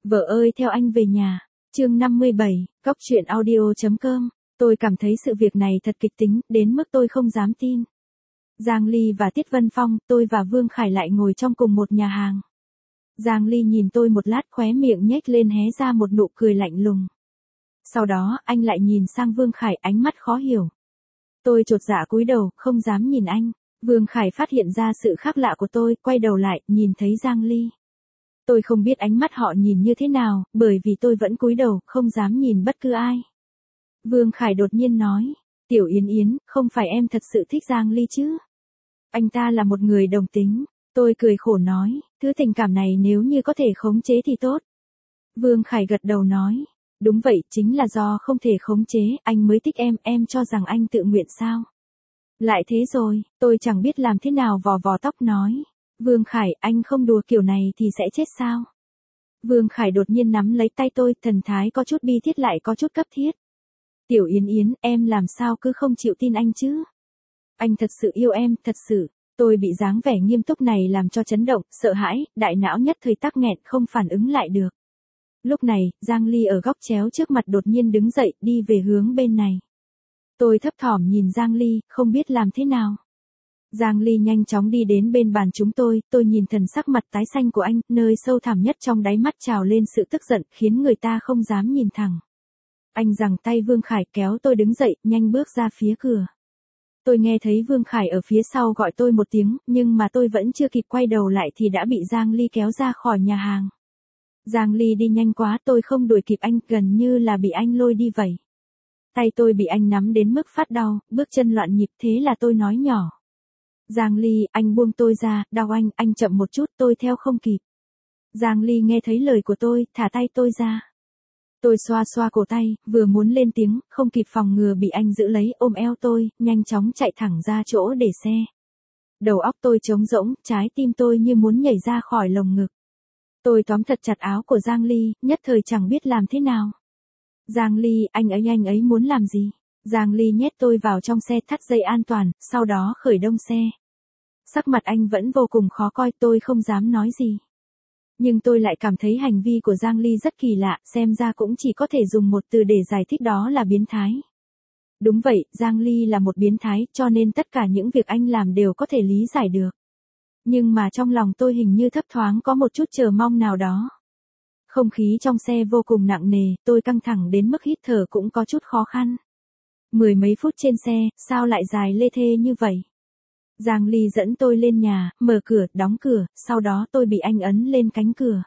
Vợ ơi theo anh về nhà. Chương 57, Góc truyện audio.com. Tôi cảm thấy sự việc này thật kịch tính, đến mức tôi không dám tin. Giang Ly và Tiết Vân Phong, tôi và Vương Khải lại ngồi trong cùng một nhà hàng. Giang Ly nhìn tôi một lát, khóe miệng nhếch lên hé ra một nụ cười lạnh lùng. Sau đó, anh lại nhìn sang Vương Khải, ánh mắt khó hiểu. Tôi chột dạ cúi đầu, không dám nhìn anh. Vương Khải phát hiện ra sự khác lạ của tôi, quay đầu lại, nhìn thấy Giang Ly. Tôi không biết ánh mắt họ nhìn như thế nào, bởi vì tôi vẫn cúi đầu, không dám nhìn bất cứ ai. Vương Khải đột nhiên nói, Tiểu Yến Yến, không phải em thật sự thích Giang Ly chứ? Anh ta là một người đồng tính. Tôi cười khổ nói, thứ tình cảm này nếu như có thể khống chế thì tốt. Vương Khải gật đầu nói, đúng vậy, chính là do không thể khống chế, anh mới thích em cho rằng anh tự nguyện sao? Lại thế rồi, tôi chẳng biết làm thế nào vò vò tóc nói. Vương Khải, anh không đùa kiểu này thì sẽ chết sao? Vương Khải đột nhiên nắm lấy tay tôi, thần thái có chút bi thiết lại có chút cấp thiết. Tiểu Yến Yến, em làm sao cứ không chịu tin anh chứ? Anh thật sự yêu em, thật sự. Tôi bị dáng vẻ nghiêm túc này làm cho chấn động, sợ hãi, đại não nhất thời tắc nghẹn, không phản ứng lại được. Lúc này, Giang Ly ở góc chéo trước mặt đột nhiên đứng dậy, đi về hướng bên này. Tôi thấp thỏm nhìn Giang Ly, không biết làm thế nào. Giang Ly nhanh chóng đi đến bên bàn chúng tôi nhìn thần sắc mặt tái xanh của anh, nơi sâu thẳm nhất trong đáy mắt trào lên sự tức giận, khiến người ta không dám nhìn thẳng. Anh giằng tay Vương Khải kéo tôi đứng dậy, nhanh bước ra phía cửa. Tôi nghe thấy Vương Khải ở phía sau gọi tôi một tiếng, nhưng mà tôi vẫn chưa kịp quay đầu lại thì đã bị Giang Ly kéo ra khỏi nhà hàng. Giang Ly đi nhanh quá, tôi không đuổi kịp anh, gần như là bị anh lôi đi vậy. Tay tôi bị anh nắm đến mức phát đau, bước chân loạn nhịp, thế là tôi nói nhỏ. Giang Ly, anh buông tôi ra, đau anh chậm một chút, tôi theo không kịp. Giang Ly nghe thấy lời của tôi, thả tay tôi ra. Tôi xoa xoa cổ tay, vừa muốn lên tiếng, không kịp phòng ngừa bị anh giữ lấy, ôm eo tôi, nhanh chóng chạy thẳng ra chỗ để xe. Đầu óc tôi trống rỗng, trái tim tôi như muốn nhảy ra khỏi lồng ngực. Tôi tóm thật chặt áo của Giang Ly, nhất thời chẳng biết làm thế nào. Giang Ly, anh ấy muốn làm gì? Giang Ly nhét tôi vào trong xe, thắt dây an toàn, sau đó khởi động xe. Sắc mặt anh vẫn vô cùng khó coi, tôi không dám nói gì. Nhưng tôi lại cảm thấy hành vi của Giang Ly rất kỳ lạ, xem ra cũng chỉ có thể dùng một từ để giải thích, đó là biến thái. Đúng vậy, Giang Ly là một biến thái, cho nên tất cả những việc anh làm đều có thể lý giải được. Nhưng mà trong lòng tôi hình như thấp thoáng có một chút chờ mong nào đó. Không khí trong xe vô cùng nặng nề, tôi căng thẳng đến mức hít thở cũng có chút khó khăn. Mười mấy phút trên xe, sao lại dài lê thê như vậy? Giang Ly dẫn tôi lên nhà, mở cửa, đóng cửa, sau đó tôi bị anh ấn lên cánh cửa.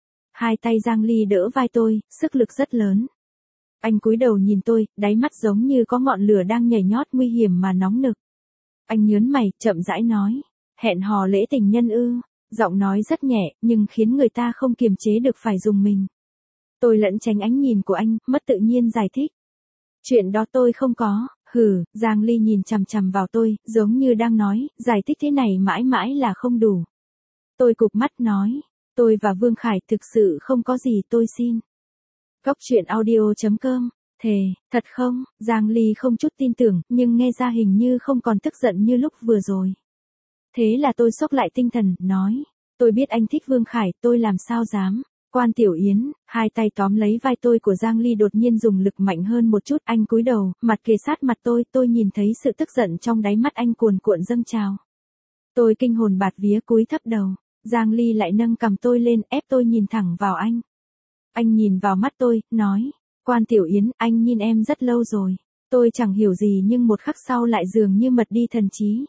Hai tay Giang Ly đỡ vai tôi, sức lực rất lớn. Anh cúi đầu nhìn tôi, đáy mắt giống như có ngọn lửa đang nhảy nhót, nguy hiểm mà nóng nực. Anh nhớn mày, chậm rãi nói, hẹn hò lễ tình nhân ư? Giọng nói rất nhẹ, nhưng khiến người ta không kiềm chế được phải rùng mình. Tôi lẩn tránh ánh nhìn của anh, mất tự nhiên giải thích. Chuyện đó tôi không có. Giang Ly nhìn chằm chằm vào tôi, giống như đang nói, giải thích thế này mãi mãi là không đủ. Tôi cụp mắt nói, tôi và Vương Khải thực sự không có gì, tôi xin. Góc truyện audio.com. Thề, thật không? Giang Ly không chút tin tưởng, nhưng nghe ra hình như không còn tức giận như lúc vừa rồi. Thế là tôi xốc lại tinh thần, nói, tôi biết anh thích Vương Khải, tôi làm sao dám. Quan Tiểu Yến, hai tay tóm lấy vai tôi của Giang Ly đột nhiên dùng lực mạnh hơn một chút, anh cúi đầu, mặt kề sát mặt tôi nhìn thấy sự tức giận trong đáy mắt anh cuồn cuộn dâng trào. Tôi kinh hồn bạt vía cúi thấp đầu, Giang Ly lại nâng cằm tôi lên, ép tôi nhìn thẳng vào anh. Anh nhìn vào mắt tôi, nói, Quan Tiểu Yến, anh nhìn em rất lâu rồi. Tôi chẳng hiểu gì nhưng một khắc sau lại dường như mất đi thần trí.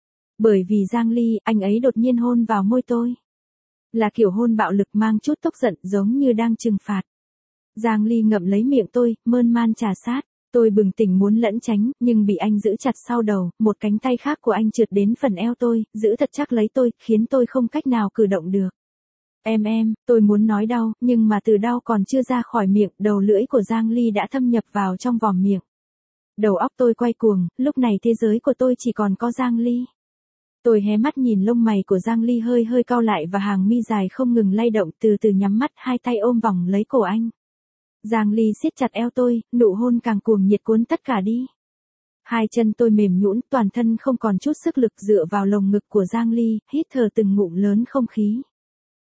Bởi vì Giang Ly, anh ấy đột nhiên hôn vào môi tôi. Là kiểu hôn bạo lực mang chút tức giận, giống như đang trừng phạt. Giang Ly ngậm lấy miệng tôi, mơn man trà sát. Tôi bừng tỉnh muốn lẩn tránh, nhưng bị anh giữ chặt sau đầu, một cánh tay khác của anh trượt đến phần eo tôi, giữ thật chắc lấy tôi, khiến tôi không cách nào cử động được. Tôi muốn nói đau, nhưng mà từ đau còn chưa ra khỏi miệng, đầu lưỡi của Giang Ly đã thâm nhập vào trong vòm miệng. Đầu óc tôi quay cuồng, lúc này thế giới của tôi chỉ còn có Giang Ly. Tôi hé mắt nhìn lông mày của Giang Ly hơi cau lại và hàng mi dài không ngừng lay động, từ từ nhắm mắt, hai tay ôm vòng lấy cổ anh. Giang Ly siết chặt eo tôi, nụ hôn càng cuồng nhiệt cuốn tất cả đi. Hai chân tôi mềm nhũn, toàn thân không còn chút sức lực, dựa vào lồng ngực của Giang Ly, hít thở từng ngụm lớn không khí.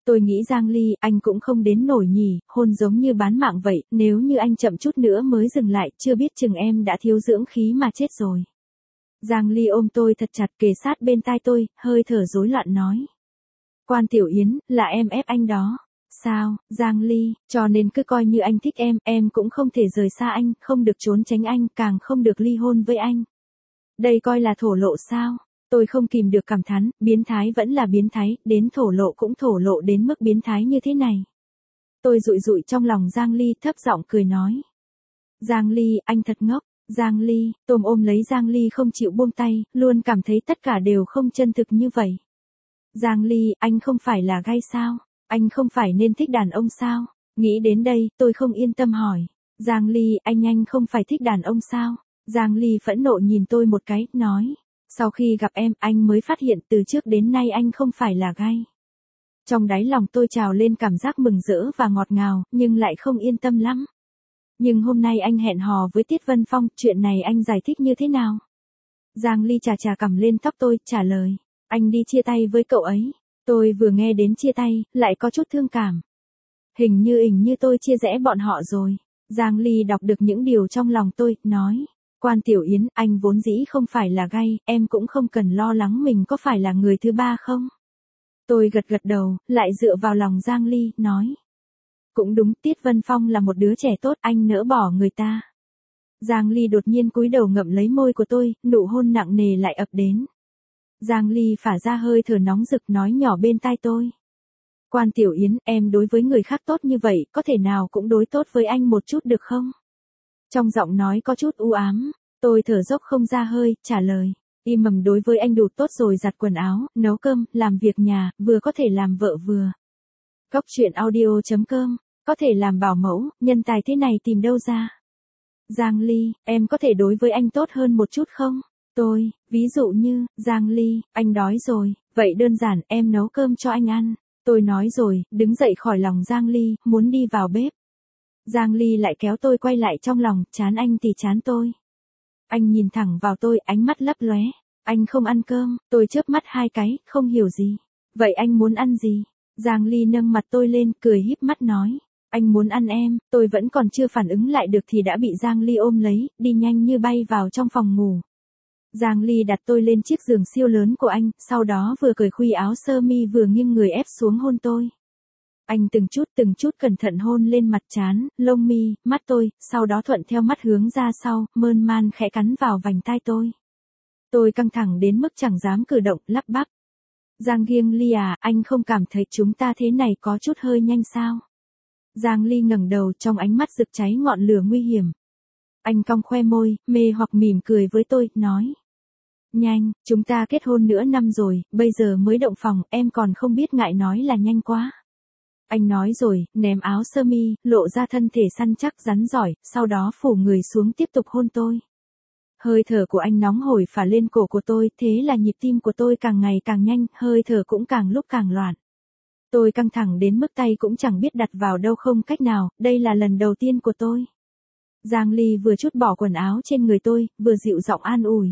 Tôi nghĩ Giang Ly, anh cũng không đến nổi nhỉ, hôn giống như bán mạng vậy, nếu như anh chậm chút nữa mới dừng lại, chưa biết chừng em đã thiếu dưỡng khí mà chết rồi. Giang Ly ôm tôi thật chặt kề sát bên tai tôi, hơi thở rối loạn nói. Quan Tiểu Yến, là em ép anh đó. Sao, Giang Ly, cho nên cứ coi như anh thích em cũng không thể rời xa anh, không được trốn tránh anh, càng không được ly hôn với anh. Đây coi là thổ lộ sao? Tôi không kìm được cảm thán, biến thái vẫn là biến thái, đến thổ lộ cũng thổ lộ đến mức biến thái như thế này. Tôi dụi dụi trong lòng Giang Ly thấp giọng cười nói. Giang Ly, anh thật ngốc. Giang Ly, Tôm ôm lấy Giang Ly không chịu buông tay, luôn cảm thấy tất cả đều không chân thực như vậy. Giang Ly, anh không phải là gay sao? Anh không phải nên thích đàn ông sao? Nghĩ đến đây, tôi không yên tâm hỏi. Giang Ly, anh không phải thích đàn ông sao? Giang Ly phẫn nộ nhìn tôi một cái, nói. Sau khi gặp em, anh mới phát hiện từ trước đến nay anh không phải là gay. Trong đáy lòng tôi trào lên cảm giác mừng rỡ và ngọt ngào, nhưng lại không yên tâm lắm. Nhưng hôm nay anh hẹn hò với Tiết Vân Phong, chuyện này anh giải thích như thế nào? Giang Ly chà chà cầm lên tóc tôi, trả lời. Anh đi chia tay với cậu ấy. Tôi vừa nghe đến chia tay, lại có chút thương cảm. Hình như tôi chia rẽ bọn họ rồi. Giang Ly đọc được những điều trong lòng tôi, nói. Quan Tiểu Yến, anh vốn dĩ không phải là gay, em cũng không cần lo lắng mình có phải là người thứ ba không? Tôi gật đầu, lại dựa vào lòng Giang Ly, nói. Cũng đúng, Tiết Vân Phong là một đứa trẻ tốt, anh nỡ bỏ người ta. Giang Ly đột nhiên cúi đầu ngậm lấy môi của tôi, nụ hôn nặng nề lại ập đến. Giang Ly phả ra hơi thở nóng rực nói nhỏ bên tai tôi. Quan Tiểu Yến, em đối với người khác tốt như vậy, có thể nào cũng đối tốt với anh một chút được không? Trong giọng nói có chút u ám, tôi thở dốc không ra hơi, trả lời. Im mầm đối với anh đủ tốt rồi, giặt quần áo, nấu cơm, làm việc nhà, vừa có thể làm vợ vừa. Góc truyện audio.com, có thể làm bảo mẫu, nhân tài thế này tìm đâu ra? Giang Ly, em có thể đối với anh tốt hơn một chút không? Tôi, ví dụ như, Giang Ly, anh đói rồi, vậy đơn giản, em nấu cơm cho anh ăn. Tôi nói rồi, đứng dậy khỏi lòng Giang Ly, muốn đi vào bếp. Giang Ly lại kéo tôi quay lại trong lòng, chán anh thì chán tôi. Anh nhìn thẳng vào tôi, ánh mắt lấp lóe. Anh không ăn cơm, tôi chớp mắt hai cái, không hiểu gì. Vậy anh muốn ăn gì? Giang Ly nâng mặt tôi lên, cười híp mắt nói. Anh muốn ăn em, tôi vẫn còn chưa phản ứng lại được thì đã bị Giang Ly ôm lấy, đi nhanh như bay vào trong phòng ngủ. Giang Ly đặt tôi lên chiếc giường siêu lớn của anh, sau đó vừa cởi khuy áo sơ mi vừa nghiêng người ép xuống hôn tôi. Anh từng chút cẩn thận hôn lên mặt trán, lông mi, mắt tôi, sau đó thuận theo mắt hướng ra sau, mơn man khẽ cắn vào vành tai tôi. Tôi căng thẳng đến mức chẳng dám cử động, lắp bắp. Giang Ly à, anh không cảm thấy chúng ta thế này có chút hơi nhanh sao? Giang Ly ngẩng đầu, trong ánh mắt rực cháy ngọn lửa nguy hiểm. Anh cong khoe môi, mê hoặc mỉm cười với tôi, nói. Nhanh, chúng ta kết hôn nửa năm rồi, bây giờ mới động phòng, em còn không biết ngại nói là nhanh quá. Anh nói rồi, ném áo sơ mi, lộ ra thân thể săn chắc rắn giỏi, sau đó phủ người xuống tiếp tục hôn tôi. Hơi thở của anh nóng hổi phả lên cổ của tôi, thế là nhịp tim của tôi càng ngày càng nhanh, hơi thở cũng càng lúc càng loạn. Tôi căng thẳng đến mức tay cũng chẳng biết đặt vào đâu, không cách nào, đây là lần đầu tiên của tôi. Giang Ly vừa chút bỏ quần áo trên người tôi, vừa dịu giọng an ủi.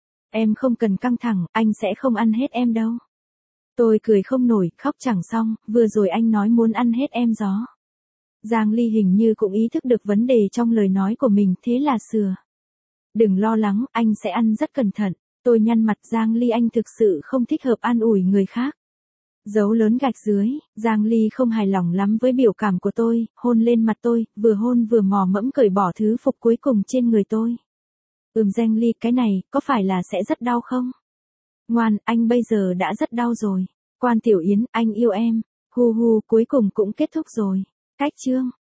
Em không cần căng thẳng, anh sẽ không ăn hết em đâu. Tôi cười không nổi, khóc chẳng xong, vừa rồi anh nói muốn ăn hết em gió. Giang Ly hình như cũng ý thức được vấn đề trong lời nói của mình, thế là sửa. Đừng lo lắng, anh sẽ ăn rất cẩn thận. Tôi nhăn mặt, Giang Ly anh thực sự không thích hợp an ủi người khác. Dấu lớn gạch dưới, Giang Ly không hài lòng lắm với biểu cảm của tôi, hôn lên mặt tôi, vừa hôn vừa mò mẫm cởi bỏ thứ phục cuối cùng trên người tôi. Giang Ly, cái này, có phải là sẽ rất đau không? Ngoan, anh bây giờ đã rất đau rồi. Quan Tiểu Yến, anh yêu em. Hu hu, cuối cùng cũng kết thúc rồi. Cách chương.